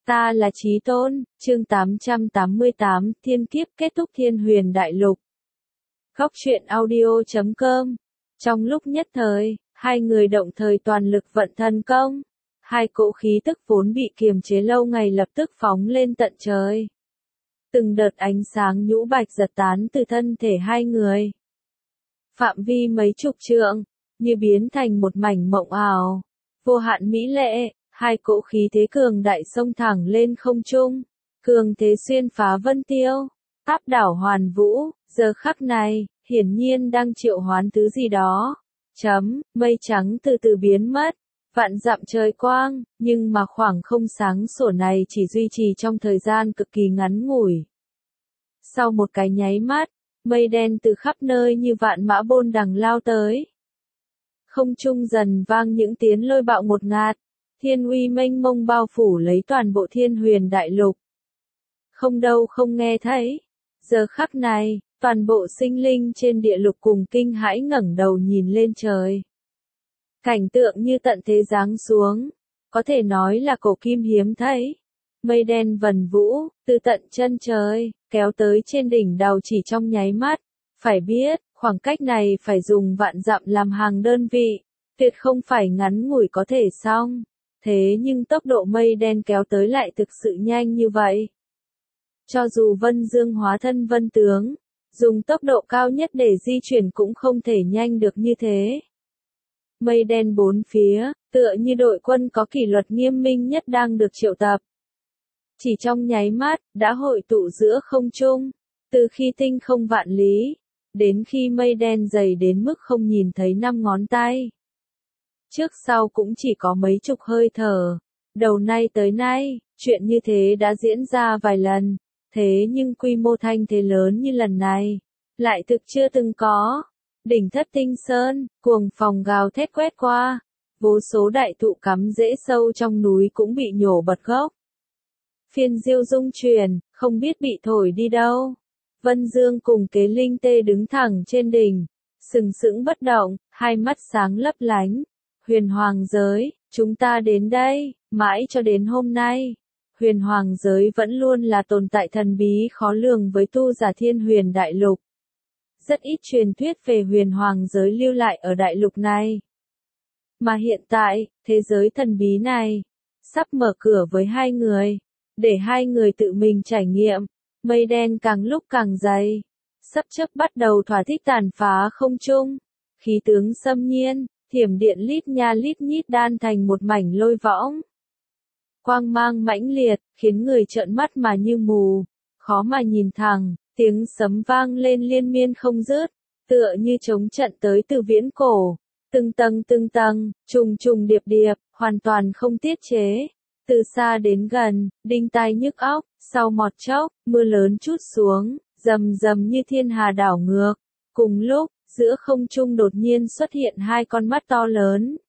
Ta là Chí Tôn, chương 888, thiên kiếp kết thúc Thiên Huyền Đại Lục. Góc truyện audio.com. Trong lúc nhất thời, hai người động thời toàn lực vận thần công. Hai cỗ khí tức vốn bị kiềm chế lâu ngày lập tức phóng lên tận trời. Từng đợt ánh sáng nhũ bạch giật tán từ thân thể hai người. Phạm vi mấy chục trượng, như biến thành một mảnh mộng ảo. Vô hạn mỹ lệ. Hai cỗ khí thế cường đại xông thẳng lên không trung, cường thế xuyên phá vân tiêu, áp đảo hoàn vũ, giờ khắc này, hiển nhiên đang triệu hoán thứ gì đó. Mây trắng từ từ biến mất, vạn dặm trời quang, nhưng mà khoảng không sáng sủa này chỉ duy trì trong thời gian cực kỳ ngắn ngủi. Sau một cái nháy mắt, mây đen từ khắp nơi như vạn mã bôn đằng lao tới. Không trung dần vang những tiếng lôi bạo ngột ngạt. Thiên uy mênh mông bao phủ lấy toàn bộ Thiên Huyền Đại Lục. Không đâu không nghe thấy. Giờ khắc này, toàn bộ sinh linh trên địa lục cùng kinh hãi ngẩng đầu nhìn lên trời. Cảnh tượng như tận thế giáng xuống, có thể nói là cổ kim hiếm thấy. Mây đen vần vũ, từ tận chân trời, kéo tới trên đỉnh đầu chỉ trong nháy mắt. Phải biết, khoảng cách này phải dùng vạn dặm làm hàng đơn vị, tuyệt không phải ngắn ngủi có thể xong. Thế nhưng tốc độ mây đen kéo tới lại thực sự nhanh như vậy. Cho dù Vân Dương hóa thân Vân Tướng, dùng tốc độ cao nhất để di chuyển cũng không thể nhanh được như thế. Mây đen bốn phía, tựa như đội quân có kỷ luật nghiêm minh nhất đang được triệu tập. Chỉ trong nháy mắt, đã hội tụ giữa không trung, từ khi tinh không vạn lý, đến khi mây đen dày đến mức không nhìn thấy 5 ngón tay. Trước sau cũng chỉ có mấy chục hơi thở. Đầu nay tới nay, chuyện như thế đã diễn ra vài lần. Thế nhưng quy mô thanh thế lớn như lần này, lại thực chưa từng có. Đỉnh Thất Tinh Sơn, cuồng phong gào thét quét qua. Vô số đại thụ cắm rễ sâu trong núi cũng bị nhổ bật gốc. Phiên diêu dung chuyển, không biết bị thổi đi đâu. Vân Dương cùng Kế Linh Tê đứng thẳng trên đỉnh, sừng sững bất động, hai mắt sáng lấp lánh. Huyền Hoàng giới, chúng ta đến đây, mãi cho đến hôm nay. Huyền Hoàng giới vẫn luôn là tồn tại thần bí khó lường với tu giả Thiên Huyền Đại Lục. Rất ít truyền thuyết về Huyền Hoàng giới lưu lại ở đại lục này. Mà hiện tại, thế giới thần bí này, sắp mở cửa với hai người, để hai người tự mình trải nghiệm. Mây đen càng lúc càng dày, sắp chớp bắt đầu thỏa thích tàn phá không trung. Khí tướng xâm nhiên. Thiểm điện lít nha lít nhít đan thành một mảnh lôi võng. Quang mang mãnh liệt, khiến người trợn mắt mà như mù, khó mà nhìn thẳng, tiếng sấm vang lên liên miên không dứt, tựa như chống trận tới từ viễn cổ. Từng tầng, trùng trùng điệp điệp, hoàn toàn không tiết chế. Từ xa đến gần, đinh tai nhức óc, sau một chốc, mưa lớn trút xuống, rầm rầm như thiên hà đảo ngược. Cùng lúc, giữa không trung đột nhiên xuất hiện hai con mắt to lớn.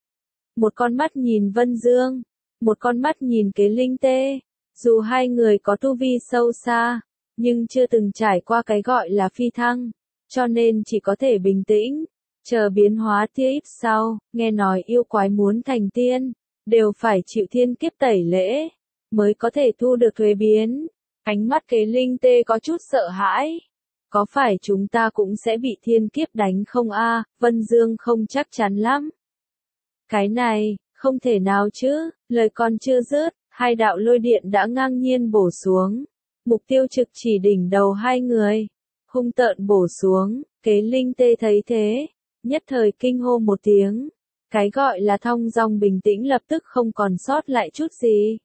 Một con mắt nhìn Vân Dương, một con mắt nhìn Kế Linh Tê. Dù hai người có tu vi sâu xa, nhưng chưa từng trải qua cái gọi là phi thăng, cho nên chỉ có thể bình tĩnh, chờ biến hóa tia ít sau. Nghe nói yêu quái muốn thành tiên, đều phải chịu thiên kiếp tẩy lễ, mới có thể thu được thuế biến. Ánh mắt Kế Linh Tê có chút sợ hãi. Có phải chúng ta cũng sẽ bị thiên kiếp đánh không a? Vân Dương không chắc chắn lắm. Cái này, không thể nào chứ, lời còn chưa dứt, hai đạo lôi điện đã ngang nhiên bổ xuống. Mục tiêu trực chỉ đỉnh đầu hai người. Hung tợn bổ xuống, Kế Linh Tê thấy thế, nhất thời kinh hô một tiếng. Cái gọi là thong dong bình tĩnh lập tức không còn sót lại chút gì.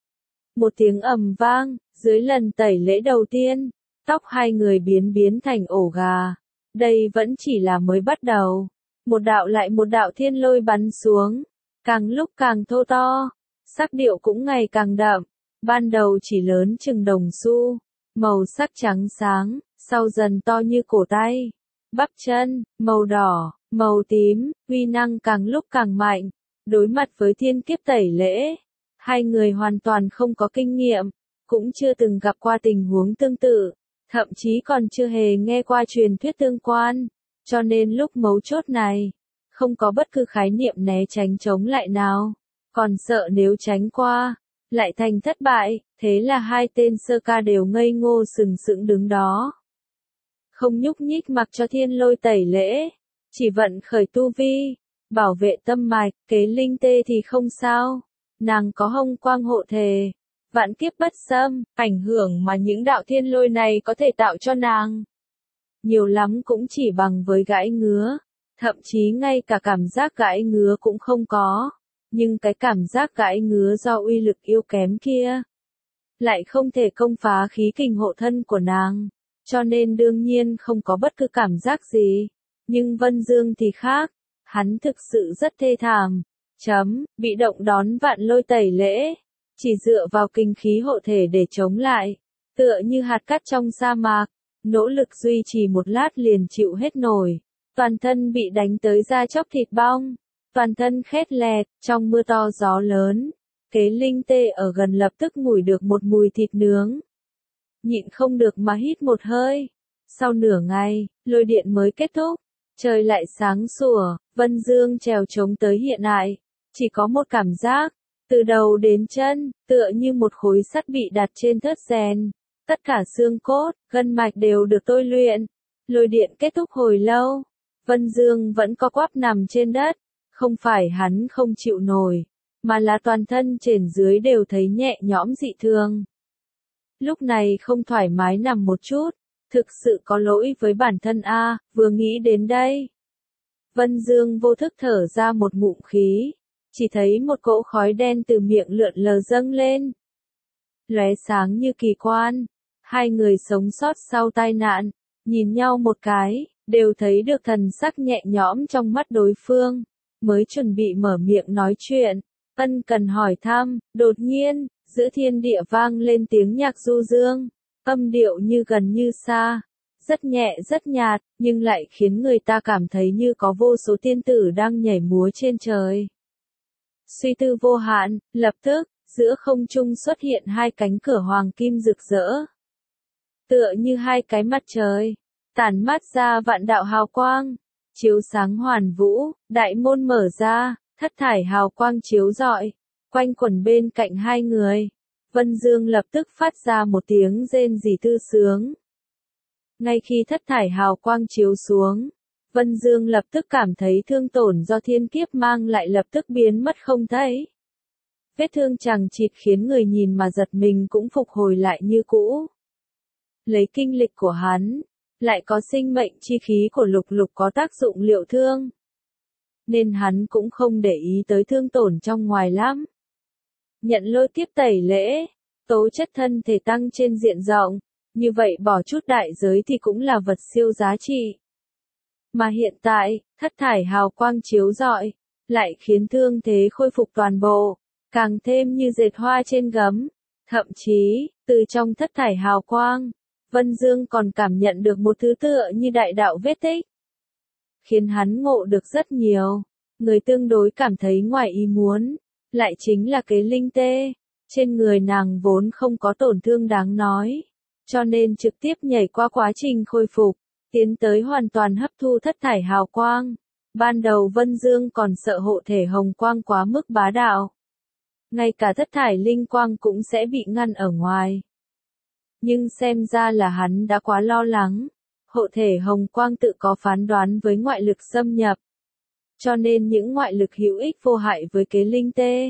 Một tiếng ầm vang, dưới lần tẩy lễ đầu tiên. Tóc hai người biến thành ổ gà. Đây vẫn chỉ là mới bắt đầu. Một đạo lại một đạo thiên lôi bắn xuống. Càng lúc càng thô to. Sắc điệu cũng ngày càng đậm. Ban đầu chỉ lớn chừng đồng xu. Màu sắc trắng sáng. Sau dần to như cổ tay. Bắp chân, màu đỏ, màu tím. Uy năng càng lúc càng mạnh. Đối mặt với thiên kiếp tẩy lễ. Hai người hoàn toàn không có kinh nghiệm. Cũng chưa từng gặp qua tình huống tương tự. Thậm chí còn chưa hề nghe qua truyền thuyết tương quan, cho nên lúc mấu chốt này, không có bất cứ khái niệm né tránh chống lại nào, còn sợ nếu tránh qua, lại thành thất bại, thế là hai tên sơ ca đều ngây ngô sừng sững đứng đó. Không nhúc nhích mặc cho thiên lôi tẩy lễ, chỉ vận khởi tu vi, bảo vệ tâm mạch, kế linh tê thì không sao, nàng có hồng quang hộ thể, vạn kiếp bất xâm, ảnh hưởng mà những đạo thiên lôi này có thể tạo cho nàng. Nhiều lắm cũng chỉ bằng với gãi ngứa, thậm chí ngay cả cảm giác gãi ngứa cũng không có, nhưng cái cảm giác gãi ngứa do uy lực yếu kém kia, lại không thể công phá khí kình hộ thân của nàng, cho nên đương nhiên không có bất cứ cảm giác gì. Nhưng Vân Dương thì khác, hắn thực sự rất thê thảm, bị động đón vạn lôi tẩy lễ, chỉ dựa vào kinh khí hộ thể để chống lại, tựa như hạt cát trong sa mạc, nỗ lực duy trì một lát liền chịu hết nổi, toàn thân bị đánh tới da chóc thịt bong, toàn thân khét lẹt, trong mưa to gió lớn, kế linh tê ở gần lập tức ngửi được một mùi thịt nướng. Nhịn không được mà hít một hơi, sau nửa ngày, lôi điện mới kết thúc, trời lại sáng sủa, Vân Dương trèo trống tới hiện tại, chỉ có một cảm giác, từ đầu đến chân, tựa như một khối sắt bị đặt trên thớt rèn, tất cả xương cốt, gân mạch đều được tôi luyện. Lôi điện kết thúc hồi lâu, Vân Dương vẫn co quắp nằm trên đất, không phải hắn không chịu nổi, mà là toàn thân trên dưới đều thấy nhẹ nhõm dị thường. Lúc này không thoải mái nằm một chút, thực sự có lỗi với bản thân a, vừa nghĩ đến đây. Vân Dương vô thức thở ra một ngụm khí, chỉ thấy một cỗ khói đen từ miệng lượn lờ dâng lên. Lóe sáng như kỳ quan, hai người sống sót sau tai nạn, nhìn nhau một cái, đều thấy được thần sắc nhẹ nhõm trong mắt đối phương, mới chuẩn bị mở miệng nói chuyện, ân cần hỏi thăm, đột nhiên, giữa thiên địa vang lên tiếng nhạc du dương, âm điệu như gần như xa, rất nhẹ rất nhạt, nhưng lại khiến người ta cảm thấy như có vô số tiên tử đang nhảy múa trên trời. Suy tư vô hạn, lập tức, giữa không trung xuất hiện hai cánh cửa hoàng kim rực rỡ. Tựa như hai cái mặt trời, tản mát ra vạn đạo hào quang, chiếu sáng hoàn vũ, đại môn mở ra, thất thải hào quang chiếu rọi, quanh quẩn bên cạnh hai người. Vân Dương lập tức phát ra một tiếng rên rỉ thư sướng. Ngay khi thất thải hào quang chiếu xuống, Vân Dương lập tức cảm thấy thương tổn do thiên kiếp mang lại lập tức biến mất không thấy. Vết thương chằng chịt khiến người nhìn mà giật mình cũng phục hồi lại như cũ. Lấy kinh lịch của hắn, lại có sinh mệnh chi khí của Lục Lục có tác dụng liệu thương, nên hắn cũng không để ý tới thương tổn trong ngoài lắm. Nhận lôi kiếp tẩy lễ, tố chất thân thể tăng trên diện rộng, như vậy bỏ chút đại giới thì cũng là vật siêu giá trị. Mà hiện tại, thất thải hào quang chiếu rọi, lại khiến thương thế khôi phục toàn bộ, càng thêm như dệt hoa trên gấm. Thậm chí, từ trong thất thải hào quang, Vân Dương còn cảm nhận được một thứ tựa như đại đạo vết tích, khiến hắn ngộ được rất nhiều. Người tương đối cảm thấy ngoài ý muốn, lại chính là kế linh tê. Trên người nàng vốn không có tổn thương đáng nói, cho nên trực tiếp nhảy qua quá trình khôi phục, tiến tới hoàn toàn hấp thu thất thải hào quang. Ban đầu Vân Dương còn sợ hộ thể hồng quang quá mức bá đạo, ngay cả thất thải linh quang cũng sẽ bị ngăn ở ngoài. Nhưng xem ra là hắn đã quá lo lắng, hộ thể hồng quang tự có phán đoán với ngoại lực xâm nhập, cho nên những ngoại lực hữu ích vô hại với kế linh tê,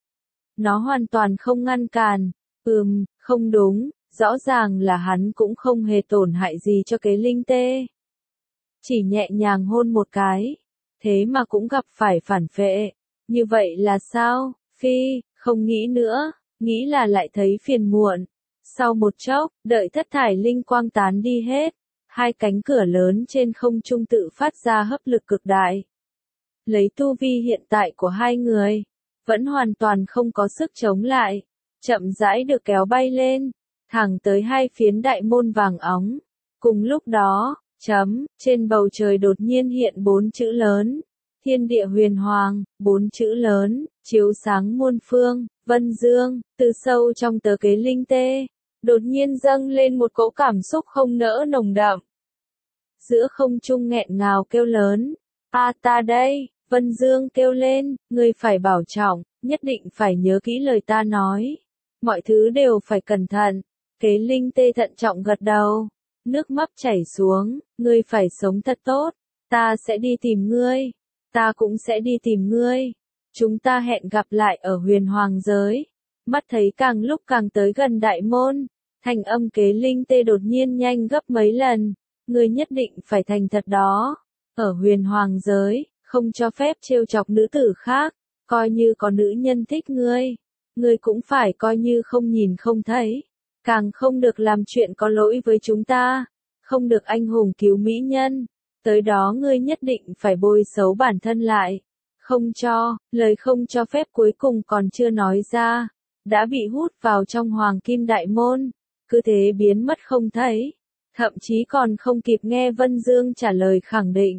nó hoàn toàn không ngăn cản. Không đúng, rõ ràng là hắn cũng không hề tổn hại gì cho kế linh tê. Chỉ nhẹ nhàng hôn một cái, thế mà cũng gặp phải phản phệ. Như vậy là sao? Phi, không nghĩ nữa, nghĩ là lại thấy phiền muộn. Sau một chốc, đợi thất thải linh quang tán đi hết, hai cánh cửa lớn trên không trung tự phát ra hấp lực cực đại. Lấy tu vi hiện tại của hai người, vẫn hoàn toàn không có sức chống lại, chậm rãi được kéo bay lên, thẳng tới hai phiến đại môn vàng óng. Cùng lúc đó, trên bầu trời đột nhiên hiện bốn chữ lớn, thiên địa huyền hoàng, bốn chữ lớn, chiếu sáng muôn phương. Vân Dương, từ sâu trong tờ kế linh tê, đột nhiên dâng lên một cỗ cảm xúc không nỡ nồng đậm. Giữa không trung nghẹn ngào kêu lớn, ta đây. Vân Dương kêu lên, ngươi phải bảo trọng, nhất định phải nhớ kỹ lời ta nói. mọi thứ đều phải cẩn thận. Kế Linh Tê thận trọng gật đầu, nước mắt chảy xuống, ngươi phải sống thật tốt, ta sẽ đi tìm ngươi, ta cũng sẽ đi tìm ngươi. Chúng ta hẹn gặp lại ở Huyền Hoàng giới. Mắt thấy càng lúc càng tới gần đại môn, thanh âm Kế Linh Tê đột nhiên nhanh gấp mấy lần, ngươi nhất định phải thành thật đó. Ở Huyền Hoàng giới, không cho phép trêu chọc nữ tử khác, coi như có nữ nhân thích ngươi cũng phải coi như không nhìn không thấy, càng không được làm chuyện có lỗi với chúng ta, không được anh hùng cứu mỹ nhân, tới đó ngươi nhất định phải bôi xấu bản thân lại, không cho, lời không cho phép cuối cùng còn chưa nói ra, đã bị hút vào trong Hoàng Kim Đại Môn, cứ thế biến mất không thấy, thậm chí còn không kịp nghe Vân Dương trả lời khẳng định.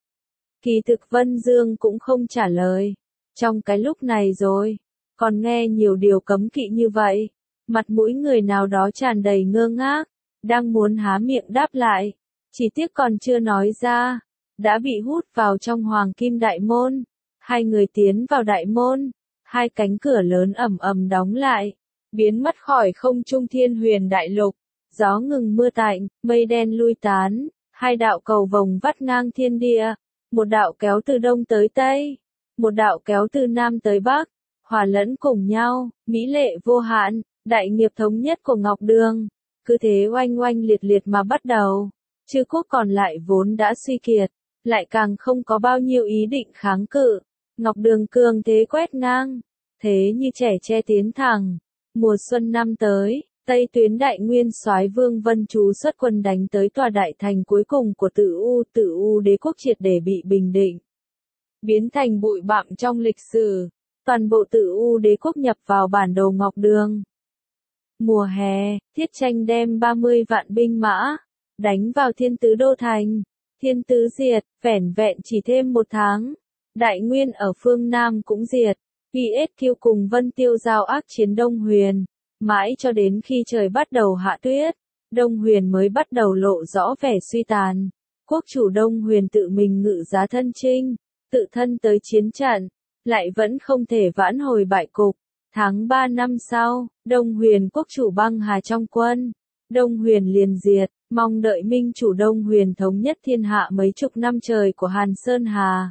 Kỳ thực Vân Dương cũng không trả lời, trong cái lúc này rồi, còn nghe nhiều điều cấm kỵ như vậy, mặt mũi người nào đó tràn đầy ngơ ngác, đang muốn há miệng đáp lại, chỉ tiếc còn chưa nói ra, đã bị hút vào trong Hoàng Kim Đại Môn, hai người tiến vào đại môn, hai cánh cửa lớn ầm ầm đóng lại, biến mất khỏi không trung Thiên Huyền Đại Lục, gió ngừng mưa tạnh, mây đen lui tán, hai đạo cầu vồng vắt ngang thiên địa, một đạo kéo từ đông tới tây, một đạo kéo từ nam tới bắc, hòa lẫn cùng nhau, mỹ lệ vô hạn, đại nghiệp thống nhất của Ngọc Đường, cứ thế oanh oanh liệt liệt mà bắt đầu. Chư quốc còn lại vốn đã suy kiệt, lại càng không có bao nhiêu ý định kháng cự. Ngọc Đường cường thế quét ngang, thế như trẻ tre tiến thẳng. Mùa xuân năm tới, Tây tuyến Đại Nguyên Soái Vương Vân Chú xuất quân đánh tới tòa đại thành cuối cùng của Tử U đế quốc triệt để bị bình định, biến thành bụi bặm trong lịch sử. Toàn bộ Tử U đế quốc nhập vào bản đồ Ngọc Đường. Mùa hè, Thiết Tranh đem 30 vạn binh mã đánh vào Thiên Tứ Đô thành. Thiên Tứ diệt, vẻn vẹn chỉ thêm 1 tháng. Đại Nguyên ở phương Nam cũng diệt. PSQ cùng Vân Tiêu giao ác chiến Đông Huyền, mãi cho đến khi trời bắt đầu hạ tuyết, Đông Huyền mới bắt đầu lộ rõ vẻ suy tàn. Quốc chủ Đông Huyền tự mình ngự giá thân chinh, tự thân tới chiến trận, lại vẫn không thể vãn hồi bại cục. Tháng 3 năm sau, Đông Huyền quốc chủ băng hà trong quân, Đông Huyền liền diệt, mong đợi minh chủ Đông Huyền thống nhất thiên hạ mấy chục năm trời của Hàn Sơn Hà.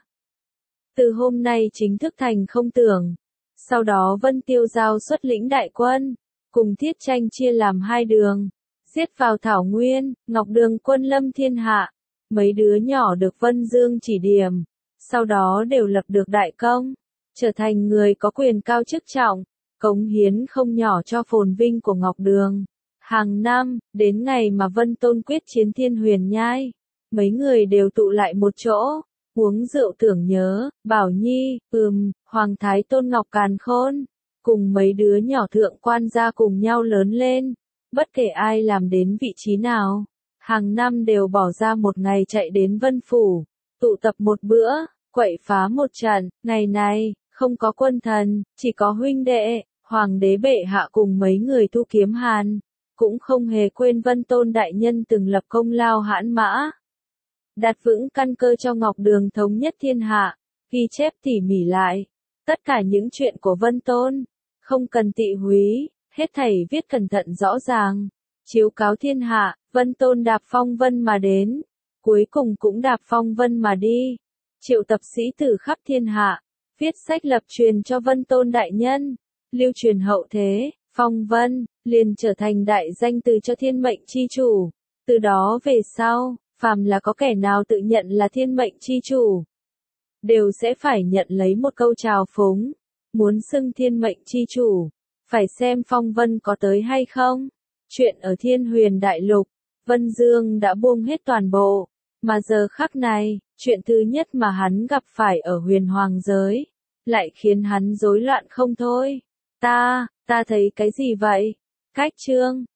Từ hôm nay chính thức thành không tưởng. Sau đó Vân Tiêu Giao xuất lĩnh đại quân, cùng Thiết Tranh chia làm hai đường, giết vào Thảo Nguyên, Ngọc Đường quân lâm thiên hạ. Mấy đứa nhỏ được Vân Dương chỉ điểm, sau đó đều lập được đại công, trở thành người có quyền cao chức trọng, cống hiến không nhỏ cho phồn vinh của Ngọc Đường. Hàng năm, đến ngày mà Vân Tôn quyết chiến Thiên Huyền Nhai, mấy người đều tụ lại một chỗ, uống rượu tưởng nhớ, Bảo Nhi, Hoàng Thái Tôn Ngọc Càn Khôn, cùng mấy đứa nhỏ thượng quan gia cùng nhau lớn lên, bất kể ai làm đến vị trí nào, hàng năm đều bỏ ra một ngày chạy đến Vân Phủ, tụ tập một bữa, quậy phá một trận. Ngày này, không có quân thần, chỉ có huynh đệ, Hoàng đế bệ hạ cùng mấy người tu kiếm hàn, cũng không hề quên Vân Tôn đại nhân từng lập công lao hãn mã, đặt vững căn cơ cho Ngọc Đường thống nhất thiên hạ, ghi chép tỉ mỉ lại tất cả những chuyện của Vân Tôn, không cần tị húy, hết thảy viết cẩn thận rõ ràng, chiếu cáo thiên hạ. Vân Tôn đạp phong vân mà đến, cuối cùng cũng đạp phong vân mà đi, triệu tập sĩ tử khắp thiên hạ, viết sách lập truyền cho Vân Tôn đại nhân, lưu truyền hậu thế. Phong vân liền trở thành đại danh từ cho thiên mệnh chi chủ. Từ đó về sau, phàm là có kẻ nào tự nhận là thiên mệnh chi chủ, đều sẽ phải nhận lấy một câu trào phúng. Muốn xưng thiên mệnh chi chủ, phải xem phong vân có tới hay không. Chuyện ở Thiên Huyền Đại Lục, Vân Dương đã buông hết toàn bộ, mà giờ khắc này, chuyện thứ nhất mà hắn gặp phải ở Huyền Hoàng giới, lại khiến hắn rối loạn không thôi. Ta thấy cái gì vậy? Cách chương